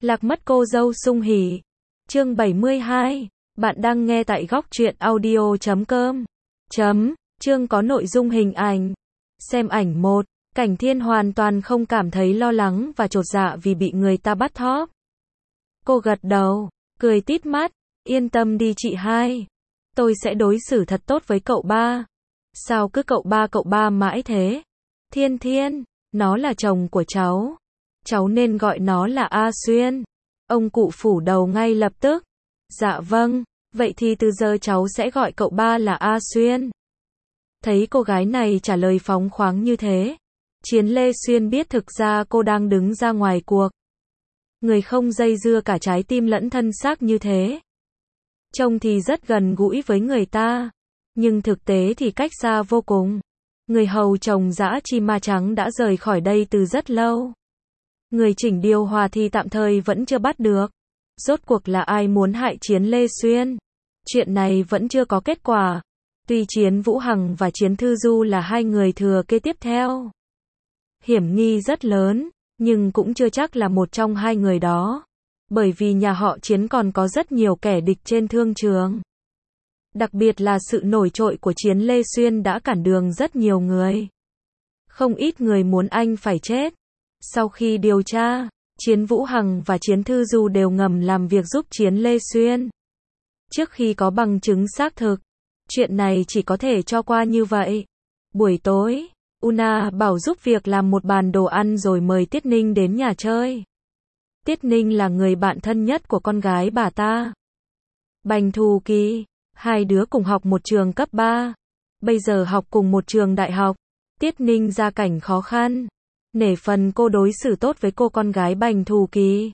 Lạc mất cô dâu sung hỉ. Chương 72. Bạn đang nghe tại góc truyện audio.com. Chương có nội dung hình ảnh. Xem ảnh 1. Cảnh Thiên hoàn toàn không cảm thấy lo lắng và chột dạ vì bị người ta bắt thóp. Cô gật đầu, cười tít mắt. Yên tâm đi chị hai. Tôi sẽ đối xử thật tốt với cậu ba. Sao cứ cậu ba mãi thế? Thiên, nó là chồng của cháu. Cháu nên gọi nó là A Xuyên. Ông cụ phủ đầu ngay lập tức. Dạ vâng, vậy thì từ giờ cháu sẽ gọi cậu ba là A Xuyên. Thấy cô gái này trả lời phóng khoáng như thế, Chiến Lê Xuyên biết thực ra cô đang đứng ra ngoài cuộc. Người không dây dưa cả trái tim lẫn thân xác như thế. Trông thì rất gần gũi với người ta, nhưng thực tế thì cách xa vô cùng. Người hầu chồng dã chi ma trắng đã rời khỏi đây từ rất lâu. Người chỉnh điều hòa thì tạm thời vẫn chưa bắt được. Rốt cuộc là ai muốn hại Chiến Lê Xuyên? Chuyện này vẫn chưa có kết quả. Tuy Chiến Vũ Hằng và Chiến Thư Du là hai người thừa kế tiếp theo. Hiểm nghi rất lớn, nhưng cũng chưa chắc là một trong hai người đó. Bởi vì nhà họ Chiến còn có rất nhiều kẻ địch trên thương trường. Đặc biệt là sự nổi trội của Chiến Lê Xuyên đã cản đường rất nhiều người. Không ít người muốn anh phải chết. Sau khi điều tra, Chiến Vũ Hằng và Chiến Thư Du đều ngầm làm việc giúp Chiến Lê Xuyên. Trước khi có bằng chứng xác thực, chuyện này chỉ có thể cho qua như vậy. Buổi tối, Una bảo giúp việc làm một bàn đồ ăn rồi mời Tiết Ninh đến nhà chơi. Tiết Ninh là người bạn thân nhất của con gái bà ta. Bành Thù Kỳ, hai đứa cùng học một trường cấp 3. Bây giờ học cùng một trường đại học. Tiết Ninh gia cảnh khó khăn. Nể phần cô đối xử tốt với cô con gái Bành Thù Kỳ.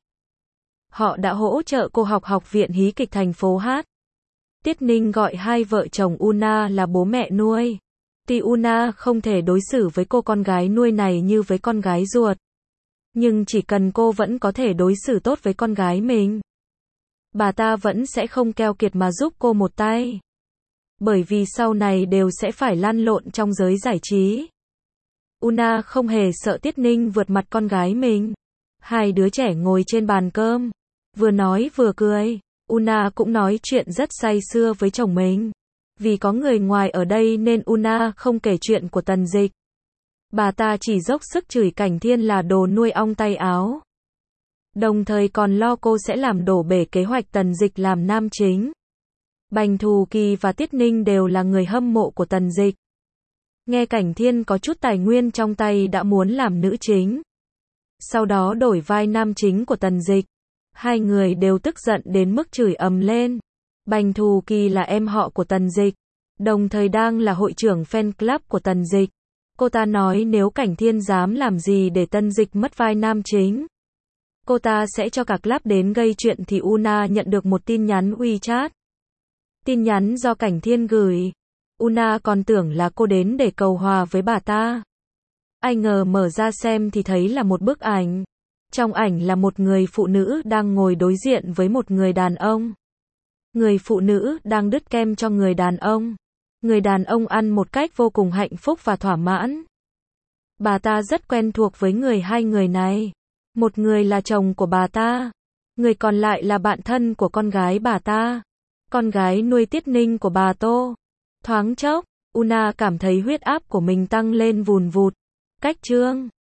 Họ đã hỗ trợ cô học học viện hí kịch thành phố Hát. Tiết Ninh gọi hai vợ chồng Una là bố mẹ nuôi. Tuy Una không thể đối xử với cô con gái nuôi này như với con gái ruột. Nhưng chỉ cần cô vẫn có thể đối xử tốt với con gái mình, bà ta vẫn sẽ không keo kiệt mà giúp cô một tay. Bởi vì sau này đều sẽ phải lăn lộn trong giới giải trí. Una không hề sợ Tiết Ninh vượt mặt con gái mình. Hai đứa trẻ ngồi trên bàn cơm, vừa nói vừa cười. Una cũng nói chuyện rất say sưa với chồng mình. Vì có người ngoài ở đây nên Una không kể chuyện của Tần Dịch. Bà ta chỉ dốc sức chửi Cảnh Thiên là đồ nuôi ong tay áo. Đồng thời còn lo cô sẽ làm đổ bể kế hoạch Tần Dịch làm nam chính. Bành Thù Kỳ và Tiết Ninh đều là người hâm mộ của Tần Dịch. Nghe Cảnh Thiên có chút tài nguyên trong tay đã muốn làm nữ chính. Sau đó đổi vai nam chính của Tần Dịch. Hai người đều tức giận đến mức chửi ầm lên. Bành Thù Kỳ là em họ của Tần Dịch, đồng thời đang là hội trưởng fan club của Tần Dịch. Cô ta nói nếu Cảnh Thiên dám làm gì để Tần Dịch mất vai nam chính, cô ta sẽ cho cả club đến gây chuyện thì Una nhận được một tin nhắn WeChat. Tin nhắn do Cảnh Thiên gửi. Una còn tưởng là cô đến để cầu hòa với bà ta. Ai ngờ mở ra xem thì thấy là một bức ảnh. Trong ảnh là một người phụ nữ đang ngồi đối diện với một người đàn ông. Người phụ nữ đang đứt kem cho người đàn ông. Người đàn ông ăn một cách vô cùng hạnh phúc và thỏa mãn. Bà ta rất quen thuộc với hai người này. Một người là chồng của bà ta. Người còn lại là bạn thân của con gái bà ta. Con gái nuôi Tiết Ninh của bà Tô. Thoáng chốc, Una cảm thấy huyết áp của mình tăng lên vùn vụt. Cách chương